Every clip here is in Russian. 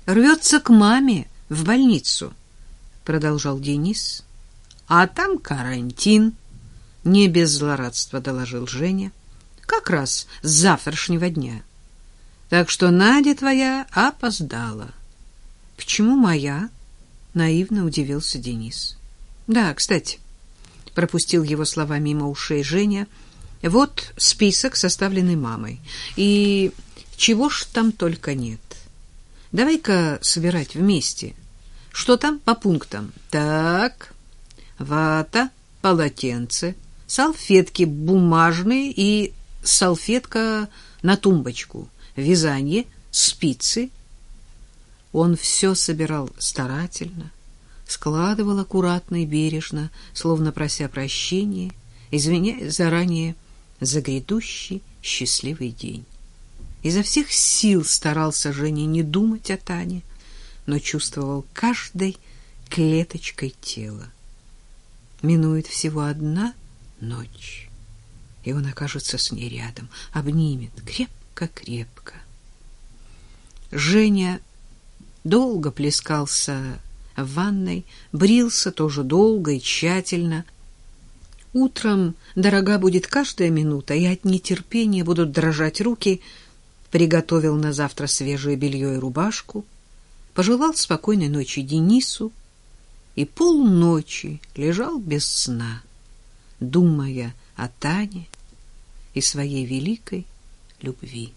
рвется к маме в больницу, продолжал Денис. А там карантин, не без злорадства доложил Женя. Как раз с завтрашнего дня. Так что Надя твоя опоздала. Почему моя? Наивно удивился Денис. Да, кстати, пропустил его слова мимо ушей Женя. Вот список, составленный мамой. И чего ж там только нет. Давай-ка собирать вместе. Что там по пунктам? Так, вата, полотенце, салфетки бумажные и салфетка на тумбочку, вязание, спицы. Он все собирал старательно, складывал аккуратно и бережно, словно прося прощения, извиняясь заранее за грядущий счастливый день. Изо всех сил старался Женя не думать о Тане, но чувствовал каждой клеточкой тела. Минует всего одна ночь, и он окажется с ней рядом, обнимет крепко-крепко. Женя долго плескался в ванной, брился тоже долго и тщательно. Утром дорога будет каждая минута, и от нетерпения будут дрожать руки. Приготовил на завтра свежее белье и рубашку, пожелал спокойной ночи Денису и полночи лежал без сна, думая о Тане и своей великой любви.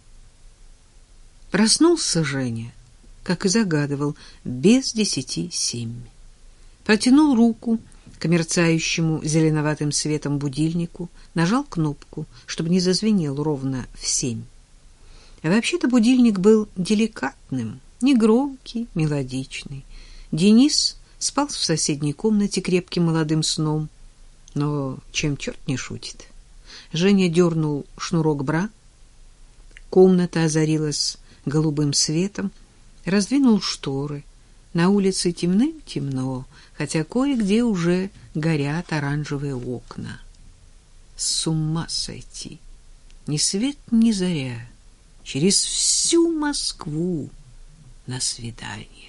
Проснулся Женя, как и загадывал, без 10:07. Протянул руку к мерцающему зеленоватым светом будильнику, нажал кнопку, чтобы не зазвенел ровно в 7. Вообще-то будильник был деликатным, негромкий, мелодичный. Денис спал в соседней комнате крепким молодым сном, но чем черт не шутит. Женя дернул шнурок бра, комната озарилась голубым светом, раздвинул шторы. На улице темным-темно, хотя кое-где уже горят оранжевые окна. С ума сойти! Ни свет, ни заря. Через всю Москву на свидание.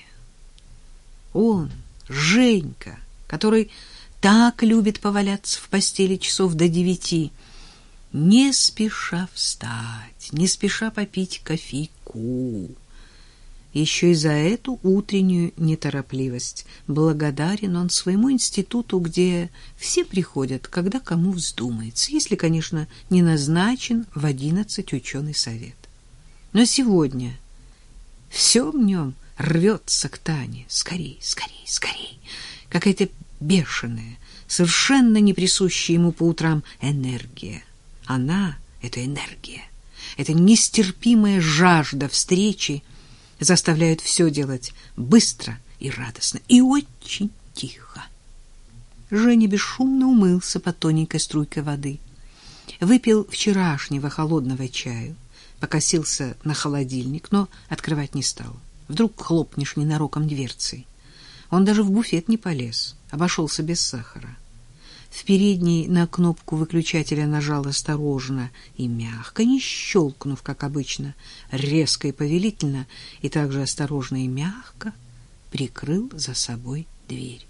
Он, Женька, который так любит поваляться в постели часов до 9, не спеша встать, не спеша попить кофейку. Еще и за эту утреннюю неторопливость благодарен он своему институту, где все приходят, когда кому вздумается, если, конечно, не назначен в 11 ученый совет. Но сегодня все в нем рвется к Тане. Скорей, скорей, скорей. Какая-то бешеная, совершенно не присущая ему по утрам энергия. Она, эта энергия, эта нестерпимая жажда встречи заставляет все делать быстро и радостно, и очень тихо. Женя бесшумно умылся под тоненькой струйкой воды, выпил вчерашнего холодного чаю, покосился на холодильник, но открывать не стал. Вдруг хлопнешь ненароком дверцей. Он даже в буфет не полез, обошелся без сахара. В передней на кнопку выключателя нажал осторожно и мягко, не щелкнув, как обычно, резко и повелительно, и также осторожно и мягко прикрыл за собой дверь.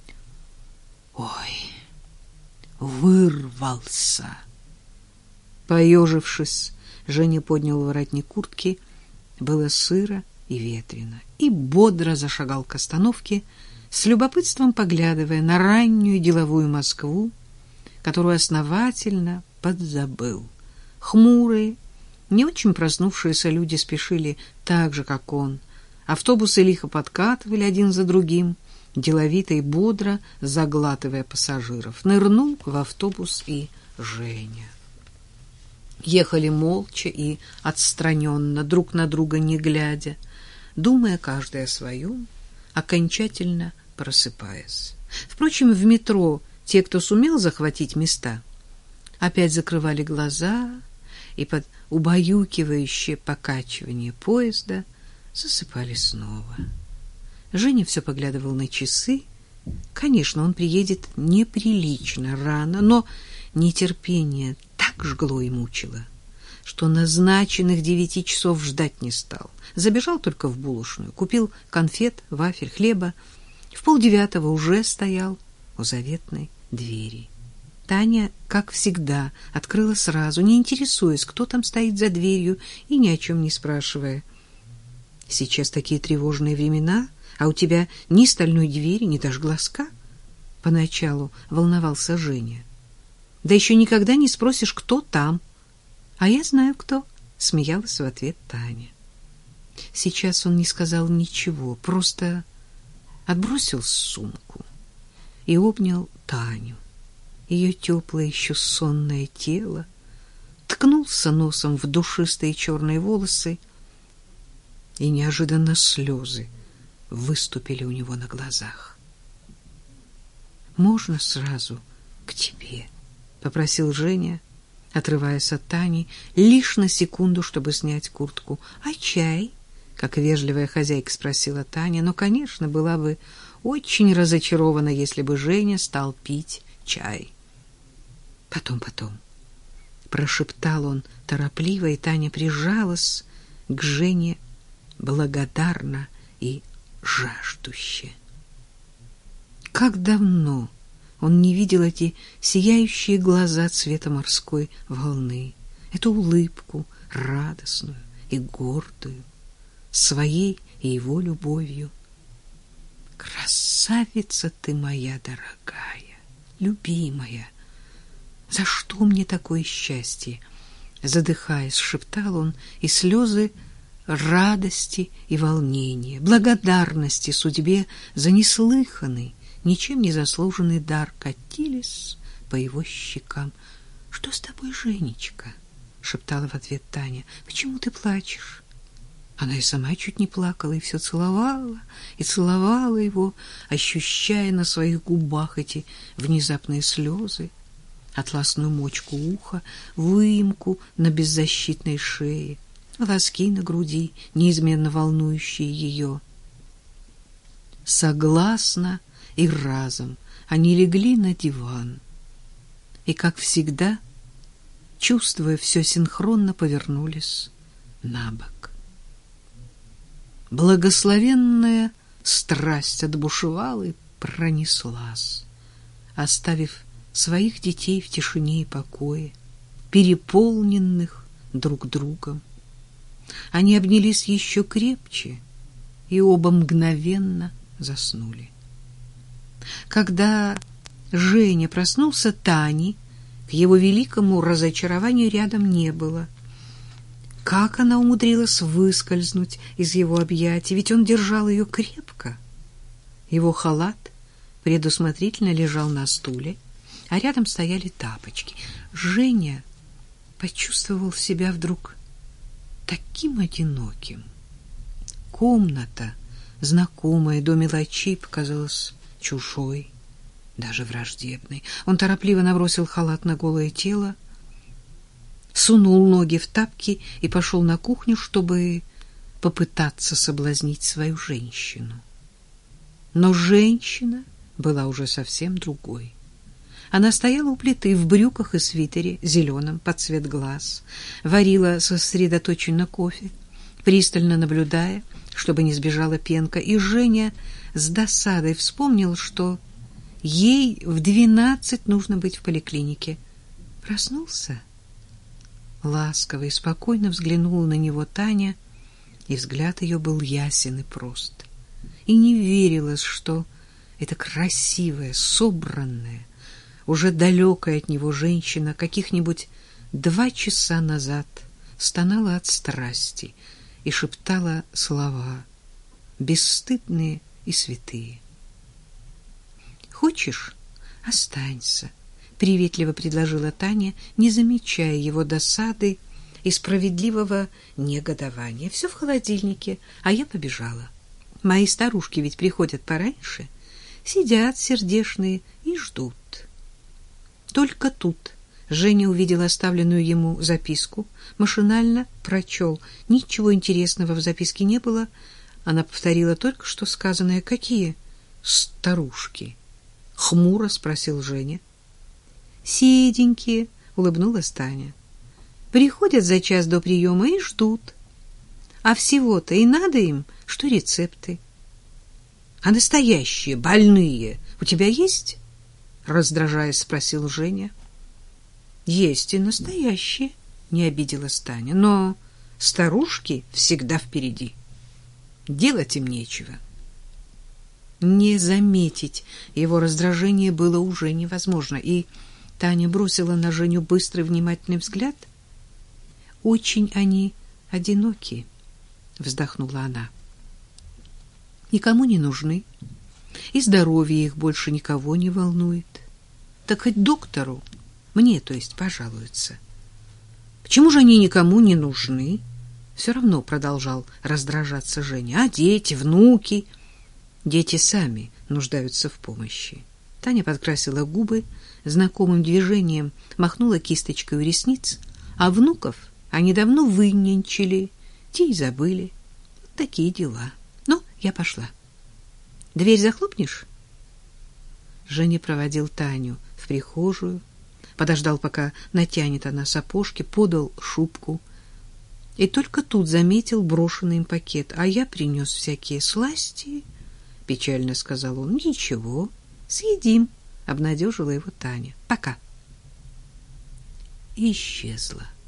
Ой, вырвался! Поежившись, Женя поднял воротник куртки. Было сыро и ветрено, и бодро зашагал к остановке, с любопытством поглядывая на раннюю деловую Москву, которую основательно подзабыл. Хмурые, не очень проснувшиеся люди спешили так же, как он. Автобусы лихо подкатывали один за другим, деловито и бодро заглатывая пассажиров. Нырнул в автобус и Женя. Ехали молча и отстраненно, друг на друга не глядя, думая каждый о своем, окончательно просыпаясь. Впрочем, в метро те, кто сумел захватить места, опять закрывали глаза и под убаюкивающее покачивание поезда засыпали снова. Женя все поглядывал на часы. Конечно, он приедет неприлично рано, но нетерпение так жгло и мучило, что назначенных 9 часов ждать не стал. Забежал только в булочную, купил конфет, вафель, хлеба. В 8:30 уже стоял у заветной двери. Таня, как всегда, открыла сразу, не интересуясь, кто там стоит за дверью, и ни о чем не спрашивая. «Сейчас такие тревожные времена, а у тебя ни стальной двери, ни даже глазка?» Поначалу волновался Женя. «Да еще никогда не спросишь, кто там». «А я знаю, кто», — смеялась в ответ Таня. Сейчас он не сказал ничего, просто отбросил сумку и обнял Таню. Ее теплое, еще сонное тело, ткнулся носом в душистые черные волосы, и неожиданно слезы выступили у него на глазах. «Можно сразу к тебе?» — попросил Женя, отрываясь от Тани лишь на секунду, чтобы снять куртку. «А чай?» — как вежливая хозяйка спросила Таня, но, конечно, была бы очень разочарована, если бы Женя стал пить чай. «Потом», — прошептал он торопливо, и Таня прижалась к Жене благодарно и жаждуще. Как давно он не видел эти сияющие глаза цвета морской волны, эту улыбку радостную и гордую, своей и его любовью. «Красавица ты моя дорогая, любимая! За что мне такое счастье?» Задыхаясь, шептал он, и слезы радости и волнения, благодарности судьбе за неслыханный, ничем не заслуженный дар катились по его щекам. «Что с тобой, Женечка?» — шептала в ответ Таня. «Почему ты плачешь?» Она и сама чуть не плакала, и все целовала и целовала его, ощущая на своих губах эти внезапные слезы, атласную мочку уха, выемку на беззащитной шее, волоски на груди, неизменно волнующие ее. Согласно и разом они легли на диван и, как всегда, чувствуя все синхронно, повернулись на бок. Благословенная страсть отбушевала и пронеслась, оставив своих детей в тишине и покое, переполненных друг другом. Они обнялись еще крепче и оба мгновенно заснули. Когда Женя проснулся, Тани, к его великому разочарованию, рядом не было. Как она умудрилась выскользнуть из его объятий, ведь он держал ее крепко. Его халат предусмотрительно лежал на стуле, а рядом стояли тапочки. Женя почувствовал себя вдруг таким одиноким. Комната, знакомая до мелочей, показалась чужой, даже враждебной. Он торопливо набросил халат на голое тело, сунул ноги в тапки и пошел на кухню, чтобы попытаться соблазнить свою женщину. Но женщина была уже совсем другой. Она стояла у плиты в брюках и свитере, зеленом, под цвет глаз, варила сосредоточенно кофе, пристально наблюдая, чтобы не сбежала пенка, и Женя с досадой вспомнил, что ей в 12 нужно быть в поликлинике. Проснулся? Ласково и спокойно взглянула на него Таня, и взгляд ее был ясен и прост. И не верилось, что эта красивая, собранная, уже далекая от него женщина каких-нибудь 2 часа назад стонала от страсти и шептала слова, бесстыдные и святые. «Хочешь, останься», — приветливо предложила Таня, не замечая его досады и справедливого негодования. «Все в холодильнике, а я побежала. Мои старушки ведь приходят пораньше, сидят сердешные и ждут». Только тут Женя увидел оставленную ему записку, машинально прочел. Ничего интересного в записке не было. Она повторила только что сказанное. «Какие старушки?» — хмуро спросил Женя. «Седенькие», — улыбнулась Таня. Приходят за час до приема и ждут. А всего-то и надо им, что рецепты. А настоящие больные у тебя есть? Раздражаясь, спросил Женя. Есть и настоящие, не обиделась Таня, но старушки всегда впереди. Делать им нечего. Не заметить его раздражение было уже невозможно, и Таня бросила на Женю быстрый внимательный взгляд. Очень они одиноки, вздохнула она. Никому не нужны, и здоровье их больше никого не волнует. Так хоть доктору, мне, то есть, пожалуются. Почему же они никому не нужны? Все равно продолжал раздражаться Женя. А дети, внуки? Дети сами нуждаются в помощи. Таня подкрасила губы, знакомым движением махнула кисточкой у ресниц, а внуков они давно вынянчили, те и забыли. Вот такие дела. Ну, я пошла. Дверь захлопнешь? Женя проводил Таню в прихожую, подождал, пока натянет она сапожки, подал шубку. И только тут заметил брошенный им пакет. А я принес всякие сласти, печально сказал он. Ничего, съедим, обнадежила его Таня. Пока. И исчезла.